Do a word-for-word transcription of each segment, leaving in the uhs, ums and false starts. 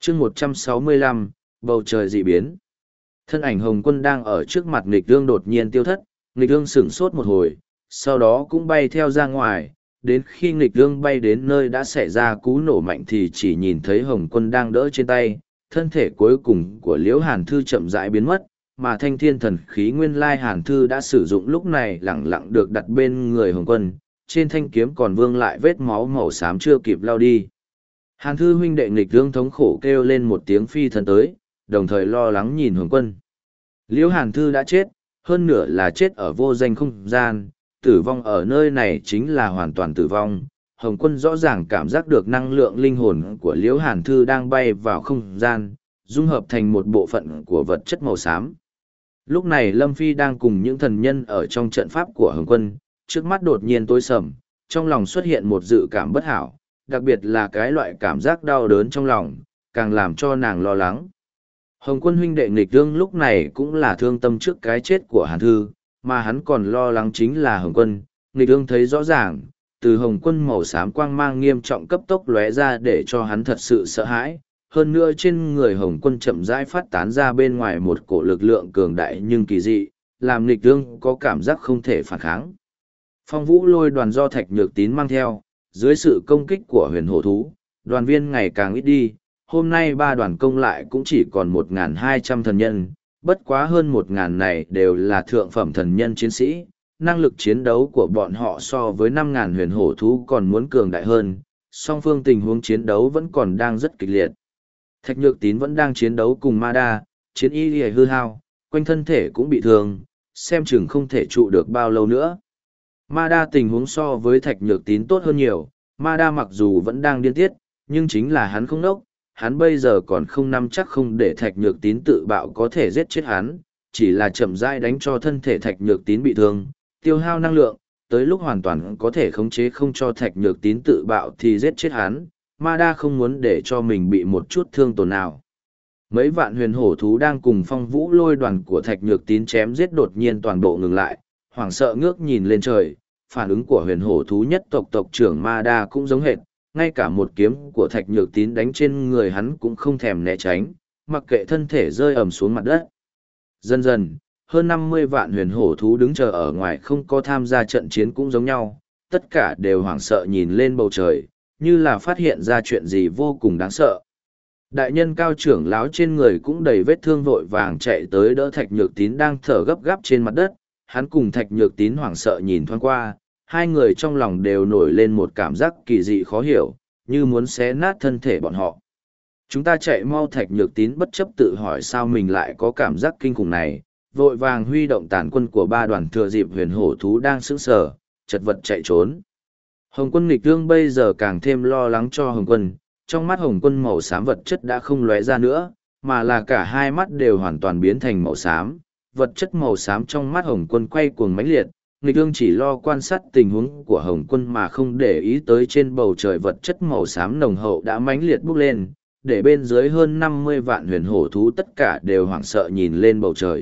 chương một trăm sáu mươi lăm, bầu trời dị biến. Thân ảnh Hồng Quân đang ở trước mặt nghịch ương đột nhiên tiêu thất, nghịch ương sửng sốt một hồi, sau đó cũng bay theo ra ngoài, đến khi nghịch ương bay đến nơi đã xảy ra cú nổ mạnh thì chỉ nhìn thấy Hồng Quân đang đỡ trên tay, thân thể cuối cùng của Liễu Hàn Thư chậm rãi biến mất, mà thanh thiên thần khí nguyên lai Hàn Thư đã sử dụng lúc này lẳng lặng được đặt bên người Hồng Quân, trên thanh kiếm còn vương lại vết máu màu xám chưa kịp lao đi. Hàn Thư huynh đệ nghịch ương thống khổ kêu lên một tiếng phi thân tới, đồng thời lo lắng nhìn Hồng Quân. Liễu Hàn Thư đã chết, hơn nửa là chết ở vô danh không gian, tử vong ở nơi này chính là hoàn toàn tử vong. Hồng Quân rõ ràng cảm giác được năng lượng linh hồn của Liễu Hàn Thư đang bay vào không gian, dung hợp thành một bộ phận của vật chất màu xám. Lúc này Lâm Phi đang cùng những thần nhân ở trong trận pháp của Hồng Quân, trước mắt đột nhiên tối sầm, trong lòng xuất hiện một dự cảm bất hảo, đặc biệt là cái loại cảm giác đau đớn trong lòng, càng làm cho nàng lo lắng. Hồng Quân huynh đệ nghịch ương lúc này cũng là thương tâm trước cái chết của Hàn Thư, mà hắn còn lo lắng chính là Hồng Quân. Nghịch ương thấy rõ ràng, từ Hồng Quân màu xám quang mang nghiêm trọng cấp tốc lóe ra để cho hắn thật sự sợ hãi. Hơn nữa trên người Hồng Quân chậm rãi phát tán ra bên ngoài một cổ lực lượng cường đại nhưng kỳ dị, làm nghịch ương có cảm giác không thể phản kháng. Phong Vũ Lôi đoàn do Thạch Nhược Tín mang theo, dưới sự công kích của huyền hổ thú, đoàn viên ngày càng ít đi. Hôm nay ba đoàn công lại cũng chỉ còn một nghìn hai trăm thần nhân, bất quá hơn một nghìn này đều là thượng phẩm thần nhân chiến sĩ, năng lực chiến đấu của bọn họ so với năm nghìn huyền hổ thú còn muốn cường đại hơn, song phương tình huống chiến đấu vẫn còn đang rất kịch liệt. Thạch Nhược Tín vẫn đang chiến đấu cùng Ma Đa, chiến y lìa hư hao, quanh thân thể cũng bị thương, xem chừng không thể trụ được bao lâu nữa. Ma Đa tình huống so với Thạch Nhược Tín tốt hơn nhiều, Ma Đa mặc dù vẫn đang điên tiết, nhưng chính là hắn không đốc. Hắn bây giờ còn không nắm chắc không để Thạch Nhược Tín tự bạo có thể giết chết hắn, chỉ là chậm rãi đánh cho thân thể Thạch Nhược Tín bị thương, tiêu hao năng lượng, tới lúc hoàn toàn có thể khống chế không cho Thạch Nhược Tín tự bạo thì giết chết hắn. Ma Đa không muốn để cho mình bị một chút thương tổn nào. Mấy vạn huyền hổ thú đang cùng Phong Vũ Lôi đoàn của Thạch Nhược Tín chém giết đột nhiên toàn bộ ngừng lại, hoảng sợ ngước nhìn lên trời, phản ứng của huyền hổ thú nhất tộc tộc trưởng Ma Đa cũng giống hệt. Ngay cả một kiếm của Thạch Nhược Tín đánh trên người hắn cũng không thèm né tránh, mặc kệ thân thể rơi ầm xuống mặt đất. Dần dần, hơn năm mươi vạn huyền hổ thú đứng chờ ở ngoài không có tham gia trận chiến cũng giống nhau, tất cả đều hoảng sợ nhìn lên bầu trời, như là phát hiện ra chuyện gì vô cùng đáng sợ. Đại nhân cao trưởng lão trên người cũng đầy vết thương vội vàng chạy tới đỡ Thạch Nhược Tín đang thở gấp gáp trên mặt đất, hắn cùng Thạch Nhược Tín hoảng sợ nhìn thoáng qua. Hai người trong lòng đều nổi lên một cảm giác kỳ dị khó hiểu, như muốn xé nát thân thể bọn họ. Chúng ta chạy mau. Thạch Nhược Tín bất chấp tự hỏi sao mình lại có cảm giác kinh khủng này, vội vàng huy động tàn quân của ba đoàn thừa dịp huyền hổ thú đang sững sờ, chật vật chạy trốn. Hồng Quân nghịch ương bây giờ càng thêm lo lắng cho Hồng Quân, trong mắt Hồng Quân màu xám vật chất đã không lóe ra nữa, mà là cả hai mắt đều hoàn toàn biến thành màu xám, vật chất màu xám trong mắt Hồng Quân quay cuồng mãnh liệt. Nghịch ương chỉ lo quan sát tình huống của Hồng Quân mà không để ý tới trên bầu trời vật chất màu xám nồng hậu đã mãnh liệt bốc lên, để bên dưới hơn năm mươi vạn huyền hổ thú tất cả đều hoảng sợ nhìn lên bầu trời.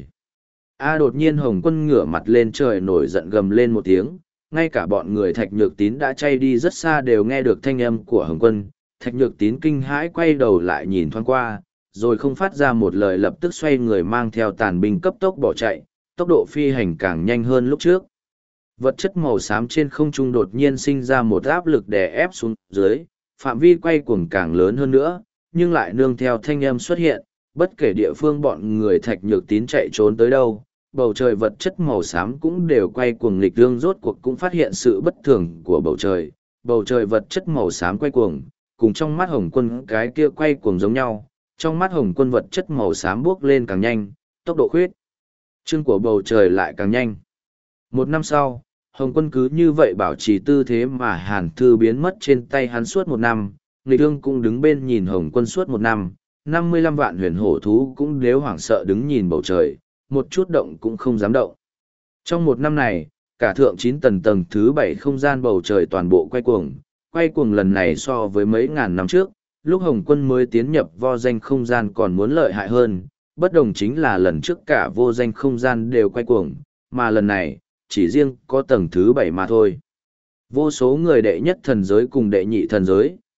A đột nhiên Hồng Quân ngửa mặt lên trời nổi giận gầm lên một tiếng, ngay cả bọn người Thạch Nhược Tín đã chay đi rất xa đều nghe được thanh âm của Hồng Quân. Thạch Nhược Tín kinh hãi quay đầu lại nhìn thoáng qua, rồi không phát ra một lời lập tức xoay người mang theo tàn binh cấp tốc bỏ chạy, tốc độ phi hành càng nhanh hơn lúc trước. Vật chất màu xám trên không trung đột nhiên sinh ra một áp lực đè ép xuống dưới, phạm vi quay cuồng càng lớn hơn nữa, nhưng lại nương theo thanh âm xuất hiện, bất kể địa phương bọn người Thạch Nhược Tín chạy trốn tới đâu, bầu trời vật chất màu xám cũng đều quay cuồng nghịch ương rốt cuộc cũng phát hiện sự bất thường của bầu trời. Bầu trời vật chất màu xám quay cuồng, cùng trong mắt Hồng Quân cái kia quay cuồng giống nhau, trong mắt Hồng Quân vật chất màu xám bước lên càng nhanh, tốc độ khuyết trương của bầu trời lại càng nhanh. Một năm sau, Hồng Quân cứ như vậy bảo trì tư thế mà Hàn Thư biến mất trên tay hắn suốt một năm, nghịch ương cũng đứng bên nhìn Hồng Quân suốt một năm, năm mươi lăm vạn huyền hổ thú cũng đều hoảng sợ đứng nhìn bầu trời, một chút động cũng không dám động. Trong một năm này, cả thượng chín tầng tầng thứ bảy không gian bầu trời toàn bộ quay cuồng, quay cuồng lần này so với mấy ngàn năm trước, lúc Hồng Quân mới tiến nhập vô danh không gian còn muốn lợi hại hơn, bất đồng chính là lần trước cả vô danh không gian đều quay cuồng, mà lần này, chỉ riêng có tầng thứ bảy mà thôi. Vô số người đệ nhất thần giới cùng đệ nhị thần giới,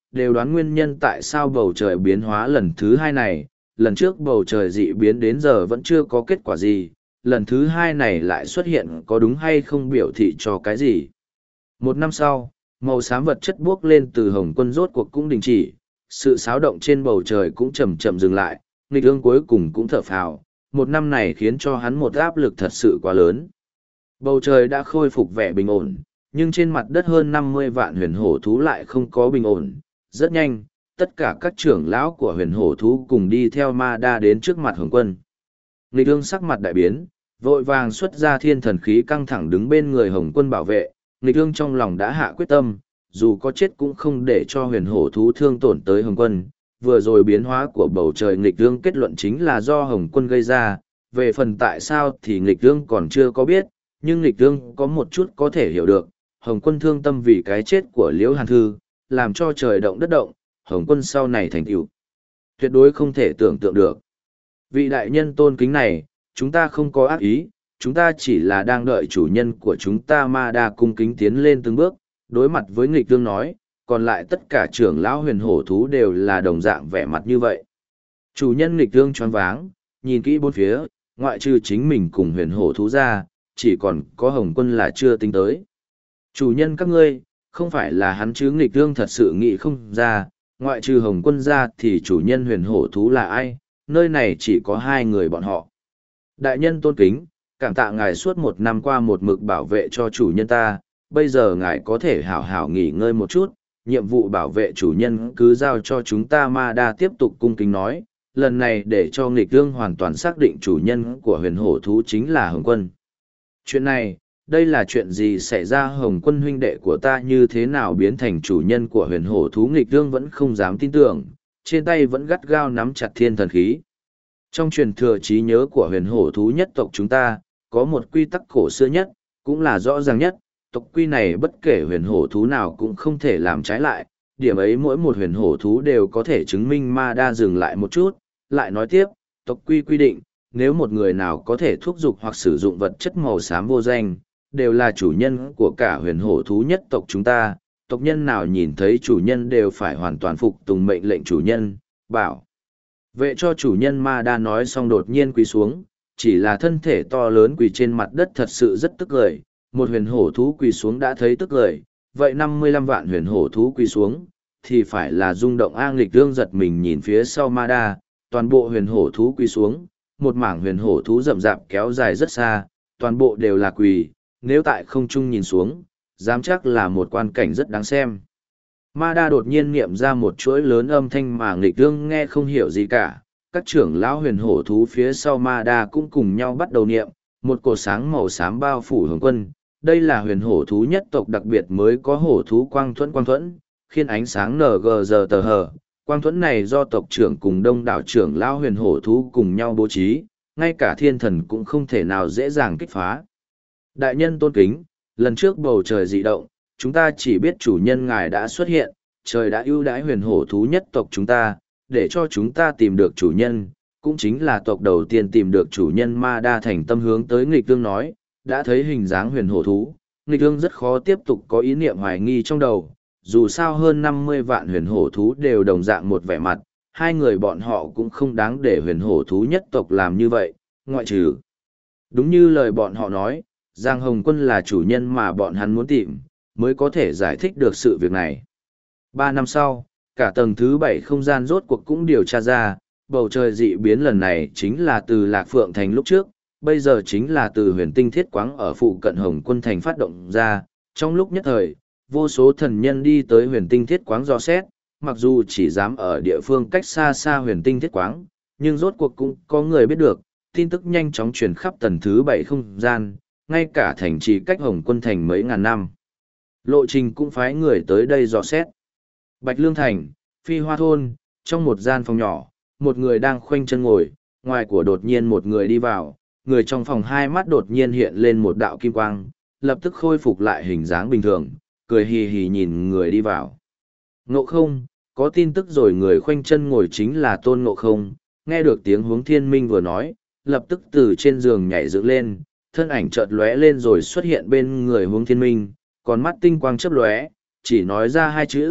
đều đoán nguyên nhân tại sao bầu trời biến hóa lần thứ hai này. Lần trước bầu trời dị biến đến giờ vẫn chưa có kết quả gì, lần thứ hai này lại xuất hiện có đúng hay không biểu thị cho cái gì. Một năm sau, màu xám vật chất buốc lên từ Hồng Quân rốt cuộc cũng đình chỉ, sự xáo động trên bầu trời cũng chậm chậm dừng lại, nghịch ương cuối cùng cũng thở phào. Một năm này khiến cho hắn một áp lực thật sự quá lớn. Bầu trời đã khôi phục vẻ bình ổn, nhưng trên mặt đất hơn năm mươi vạn huyền hổ thú lại không có bình ổn. Rất nhanh, tất cả các trưởng lão của huyền hổ thú cùng đi theo ma đa đến trước mặt Hồng Quân. Nghịch ương sắc mặt đại biến, vội vàng xuất ra thiên thần khí căng thẳng đứng bên người Hồng Quân bảo vệ. Nghịch ương trong lòng đã hạ quyết tâm, dù có chết cũng không để cho huyền hổ thú thương tổn tới Hồng Quân. Vừa rồi biến hóa của bầu trời nghịch ương kết luận chính là do Hồng Quân gây ra, về phần tại sao thì nghịch ương còn chưa có biết, nhưng nghịch ương có một chút có thể hiểu được. Hồng Quân thương tâm vì cái chết của Liễu Hàn Thư, làm cho trời động đất động, Hồng Quân sau này thành tựu tuyệt đối không thể tưởng tượng được. Vị đại nhân tôn kính này, chúng ta không có ác ý, chúng ta chỉ là đang đợi chủ nhân của chúng ta Ma Đa cung kính tiến lên từng bước, đối mặt với nghịch ương nói, còn lại tất cả trưởng lão huyền hổ thú đều là đồng dạng vẻ mặt như vậy. Chủ nhân nghịch ương choáng váng, nhìn kỹ bốn phía, ngoại trừ chính mình cùng huyền hổ thú ra, chỉ còn có Hồng Quân là chưa tính tới. Chủ nhân các ngươi, không phải là hắn chứ? Nghịch ương thật sự nghĩ không ra, ngoại trừ Hồng Quân ra thì chủ nhân huyền hổ thú là ai, nơi này chỉ có hai người bọn họ. Đại nhân tôn kính, cảm tạ ngài suốt một năm qua một mực bảo vệ cho chủ nhân ta, bây giờ ngài có thể hảo hảo nghỉ ngơi một chút, nhiệm vụ bảo vệ chủ nhân cứ giao cho chúng ta. Ma Đa tiếp tục cung kính nói, lần này để cho nghịch ương hoàn toàn xác định chủ nhân của huyền hổ thú chính là Hồng Quân. Chuyện này, đây là chuyện gì xảy ra? Hồng Quân huynh đệ của ta như thế nào biến thành chủ nhân của huyền hổ thú? Nghịch ương vẫn không dám tin tưởng, trên tay vẫn gắt gao nắm chặt thiên thần khí. Trong truyền thừa trí nhớ của huyền hổ thú nhất tộc chúng ta, có một quy tắc cổ xưa nhất, cũng là rõ ràng nhất, tộc quy này bất kể huyền hổ thú nào cũng không thể làm trái lại, điểm ấy mỗi một huyền hổ thú đều có thể chứng minh. Ma Đa dừng lại một chút, lại nói tiếp, tộc quy quy định, nếu một người nào có thể thúc giục hoặc sử dụng vật chất màu xám vô danh, đều là chủ nhân của cả huyền hổ thú nhất tộc chúng ta, tộc nhân nào nhìn thấy chủ nhân đều phải hoàn toàn phục tùng mệnh lệnh chủ nhân, bảo vệ cho chủ nhân. Ma Đa nói xong đột nhiên quỳ xuống, chỉ là thân thể to lớn quỳ trên mặt đất thật sự rất tức cười. Một huyền hổ thú quỳ xuống đã thấy tức cười, vậy năm mươi lăm vạn huyền hổ thú quỳ xuống, thì phải là rung động. A Nghịch ương giật mình nhìn phía sau Ma Đa, toàn bộ huyền hổ thú quỳ xuống, một mảng huyền hổ thú rậm rạp kéo dài rất xa, toàn bộ đều là quỳ, nếu tại không trung nhìn xuống, dám chắc là một quan cảnh rất đáng xem. Ma Đa đột nhiên niệm ra một chuỗi lớn âm thanh mà Nghịch ương nghe không hiểu gì cả, các trưởng lão huyền hổ thú phía sau Ma Đa cũng cùng nhau bắt đầu niệm, một cột sáng màu xám bao phủ Hồng Quân. Đây là huyền hổ thú nhất tộc đặc biệt mới có hổ thú quang thuẫn. Quang thuẫn khiến ánh sáng en giê giờ tờ hờ. Quang thuẫn này do tộc trưởng cùng đông đảo trưởng lão huyền hổ thú cùng nhau bố trí, ngay cả thiên thần cũng không thể nào dễ dàng kích phá. Đại nhân tôn kính, lần trước bầu trời dị động, chúng ta chỉ biết chủ nhân ngài đã xuất hiện, trời đã ưu đãi huyền hổ thú nhất tộc chúng ta, để cho chúng ta tìm được chủ nhân, cũng chính là tộc đầu tiên tìm được chủ nhân. Ma Đa thành tâm hướng tới Nghịch ương nói, đã thấy hình dáng huyền hổ thú, Nghịch ương rất khó tiếp tục có ý niệm hoài nghi trong đầu, dù sao hơn năm mươi vạn huyền hổ thú đều đồng dạng một vẻ mặt, hai người bọn họ cũng không đáng để huyền hổ thú nhất tộc làm như vậy, ngoại trừ. Đúng như lời bọn họ nói, Giang Hồng Quân là chủ nhân mà bọn hắn muốn tìm, mới có thể giải thích được sự việc này. Ba năm sau, cả tầng thứ bảy không gian rốt cuộc cũng điều tra ra, bầu trời dị biến lần này chính là từ Lạc Phượng Thành lúc trước, bây giờ chính là từ huyền tinh thiết quáng ở phụ cận Hồng Quân Thành phát động ra. Trong lúc nhất thời, vô số thần nhân đi tới huyền tinh thiết quáng dò xét, mặc dù chỉ dám ở địa phương cách xa xa huyền tinh thiết quáng, nhưng rốt cuộc cũng có người biết được, tin tức nhanh chóng truyền khắp tầng thứ bảy không gian, ngay cả thành trì cách Hồng Quân Thành mấy ngàn năm. Lộ trình cũng phái người tới đây dò xét. Bạch Lương Thành, Phi Hoa Thôn, trong một gian phòng nhỏ, một người đang khoanh chân ngồi, ngoài của đột nhiên một người đi vào, người trong phòng hai mắt đột nhiên hiện lên một đạo kim quang, lập tức khôi phục lại hình dáng bình thường, cười hì hì nhìn người đi vào. Ngộ Không, có tin tức rồi. Người khoanh chân ngồi chính là Tôn Ngộ Không, nghe được tiếng Hướng Thiên Minh vừa nói, lập tức từ trên giường nhảy dựng lên, thân ảnh chợt lóe lên rồi xuất hiện bên người Hướng Thiên Minh, còn mắt tinh quang chớp lóe, chỉ nói ra hai chữ,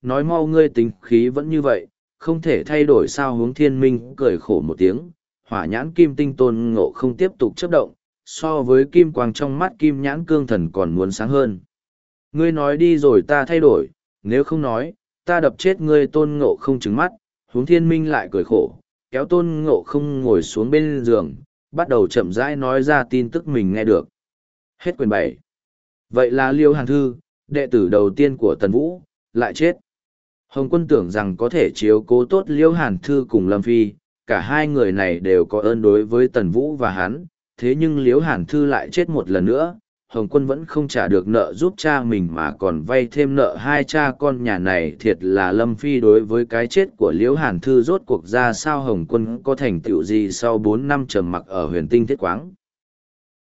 nói mau ngươi tính khí vẫn như vậy, không thể thay đổi sao. Hướng thiên minh cười khổ một tiếng, hỏa nhãn kim tinh tôn ngộ không tiếp tục chấp động, so với kim quang trong mắt kim nhãn cương thần còn muốn sáng hơn. Ngươi nói đi rồi ta thay đổi, nếu không nói, ta đập chết ngươi. Tôn ngộ không trứng mắt, hướng thiên minh lại cười khổ, kéo tôn ngộ không ngồi xuống bên giường, bắt đầu chậm rãi nói ra tin tức mình nghe được. Hết quyển bảy. Vậy là Liêu Hàn Thư, đệ tử đầu tiên của Tần Vũ, lại chết. Hồng Quân tưởng rằng có thể chiếu cố tốt Liêu Hàn Thư cùng Lâm Phi, cả hai người này đều có ơn đối với Tần Vũ và hắn, thế nhưng Liêu Hàn Thư lại chết một lần nữa. Hồng Quân vẫn không trả được nợ giúp cha mình mà còn vay thêm nợ hai cha con nhà này. Thiệt là Lâm Phi đối với cái chết của Liễu Hàn Thư rốt cuộc ra sao. Hồng Quân có thành tựu gì sau bốn năm trầm mặc ở huyền tinh thiết quáng.